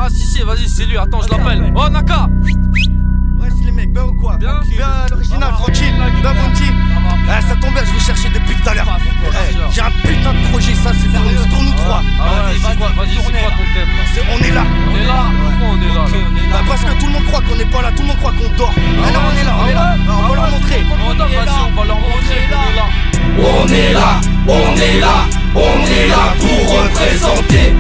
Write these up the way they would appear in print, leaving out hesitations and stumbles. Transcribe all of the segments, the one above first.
Ah si, vas-y, c'est lui, attends, je l'appelle. Oh, Naka. Ouais, c'est les mecs, bien ou quoi? Bien l'original, tranquille, bien Bounty. Ça tombe bien, je vous cherchais depuis tout à l'heure. J'ai un putain de projet, ça c'est pour nous trois. Vas-y, c'est quoi ton thème là? On est là. Pourquoi on est là? Parce que tout le monde croit qu'on n'est pas là, tout le monde croit qu'on dort. Alors on est là. On va leur montrer. Vas-y, on va leur montrer qu'on est là. On est là, on est là, on est là pour représenter.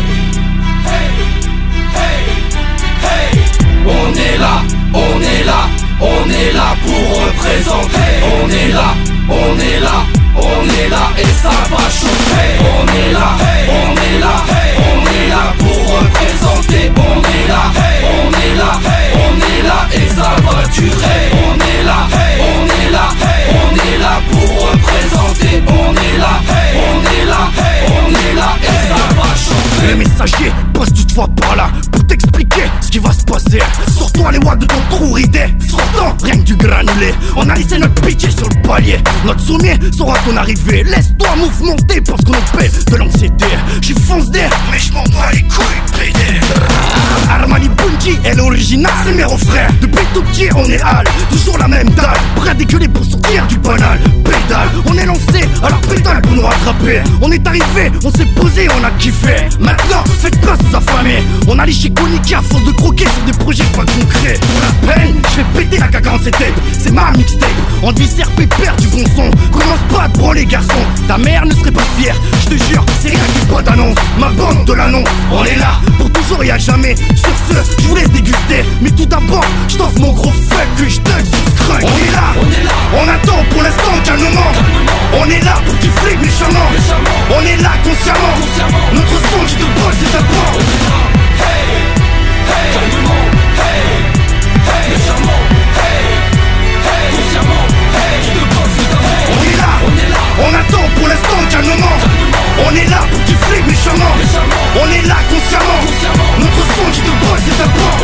On est là, on est là, on est là pour représenter. On est là, on est là, on est là et ça va chauffer. On est là, on est là, on est là pour représenter. On est là, on est là, on est là et ça va durer. On est là, on est là, on est là pour représenter. On est là, on est là, on est là et ça va chauffer. Les messagers passent toutefois par là pour t'expliquer ce qui va se passer. Sors-toi les watts de ton trou ridé. Sortant, rien que du granulé. On a laissé notre pitié sur le palier. Notre sommier sera ton arrivée. Laisse-toi monter parce qu'on en paie de l'anxiété. J'suis fonce d'air, mais j'm'en bats les couilles, pédé. Armani Bungie est l'original, c'est mes refrains. Depuis tout petit on est hal, toujours la même dalle. Prêt à dégueuler pour sortir du banal. Pédale, on est lancé, alors pédale pour nous rattraper. On est arrivé, on s'est posé, on a kiffé. Maintenant, faites place aux affamés. On a léché coniqué à force de croquer sur des projets pas concrets. Pour la peine, j'fais péter la K47 tape. C'est ma mixtape, en viscère pépère du bon son. Commence pas à te branler garçon, ta mère ne serait pas fière. J'te jure, c'est rien qui pas d'annonce. Ma bande de l'annonce, on est là pour toujours et à jamais. Sur ce, je vous laisse déguster. Mais tout d'abord, j't'offre mon gros fuck que j'tug sur ce crunch. On est là, on attend pour l'instant calmement. On est là pour qu'il flippe méchamment. On est là consciemment. Notre son qui te bosse c'est un point. Calmement, méchamment, consciemment, qui te bosse c'est un point. On est là, on attend pour l'instant calmement. On est là pour qu'il flippe méchamment. On est là consciemment. Notre son qui te bosse c'est un point.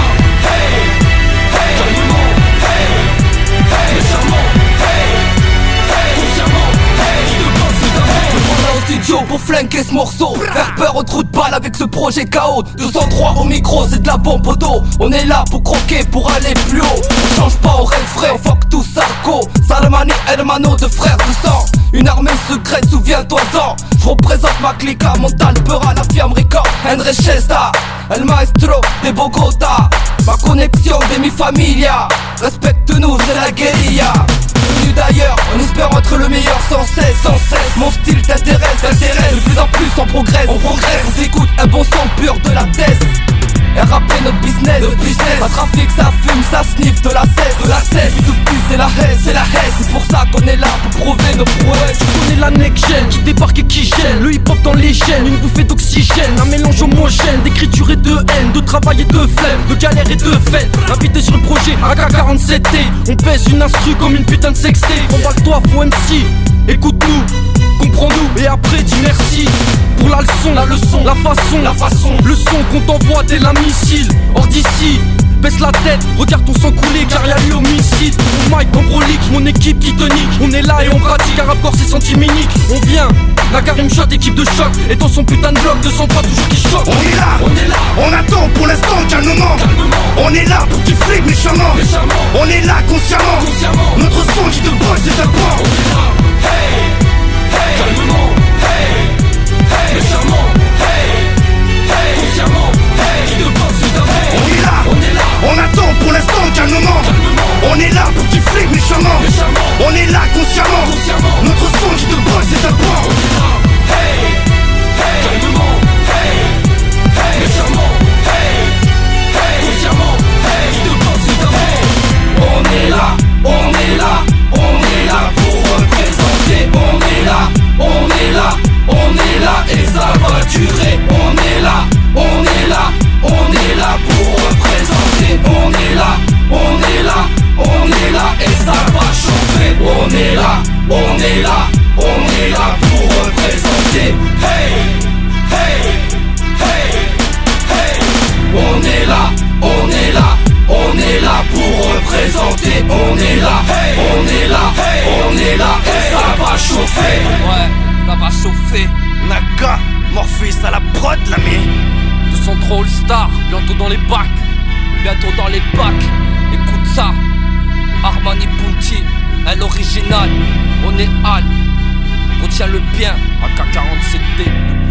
Calmement, méchamment, consciemment, qui te bosse c'est un point. Au studio pour flanquer ce morceau, faire peur au trou de balle avec ce projet KO. 203 au micro, c'est de la bombe au dos. On est là pour croquer, pour aller plus haut. On change pas, on rêve frais, on fuck tout Sarko. Salamani, hermano de frères de sang. Une armée secrète, souviens-toi-en. Je représente ma clica, Montal, Peura, la firme Rica, Enrechesta, El Maestro de Bogota. Ma connexion de mi familia. Respecte-nous, c'est la guérilla. Venu d'ailleurs, en espérant être le meilleur sans cesse. Mon style t'intéresse, de plus en plus on progresse, on écoute un bon son pur de la tête. RAP notre business, pas trafic, ça fume, ça sniffe de la cesse, tout plus c'est la haine, c'est pour ça qu'on est là pour prouver nos prouesses. On est la next gen qui débarque et qui gêne. Le hip hop dans les gènes, une bouffée d'oxygène. Un mélange homogène d'écriture et de haine, de travail et de flemme, de galère et de fête. Invité sur le projet AK47T. On pèse une instru comme une putain de sexté. Emballe-toi, faux MC, écoute-nous, comprends-nous et après dis merci. Pour la leçon, la façon, le son qu'on t'envoie dès la missile. Hors d'ici, baisse la tête, regarde ton sang couler car y'a eu homicide. Mon mic en brolique, mon équipe qui te nique. On est là et on pratique un rapport c'est senti-minique. On vient, la Karim Shot, équipe de choc. Et dans son putain de bloc, 203 toujours qui choque. On est là, on attend pour l'instant calmement. On est là pour qu'il flippe méchamment. On est là consciemment. Notre son qui te bosse c'est un point. Calmement, méchamment, consciemment, qui te bosse c'est un point. On est là, on attend pour l'instant calmement. On est là pour qu'il flippe méchamment. On est là consciemment. Notre son qui te bosse c'est un point. Calmement, méchamment, consciemment, qui te bosse c'est un point. On est là, on est là, on est là pour représenter. On est là, on est là, on est là et ça va durer. On est là, on est là, on est là pour représenter. On est là, on est là, on est là et ça va chauffer. On est là, on est là, on est là pour représenter. On est là, on est là, on est là pour représenter. On est là, on est là, on est là et ça va chauffer. Ouais, ça va chauffer. Naka, Morpheus à la prod l'ami. 203 All Star, bientôt dans les bacs. Bientôt dans les bacs, écoute ça. Armani Punti, un original. On est Al, retiens le bien. AK-47D.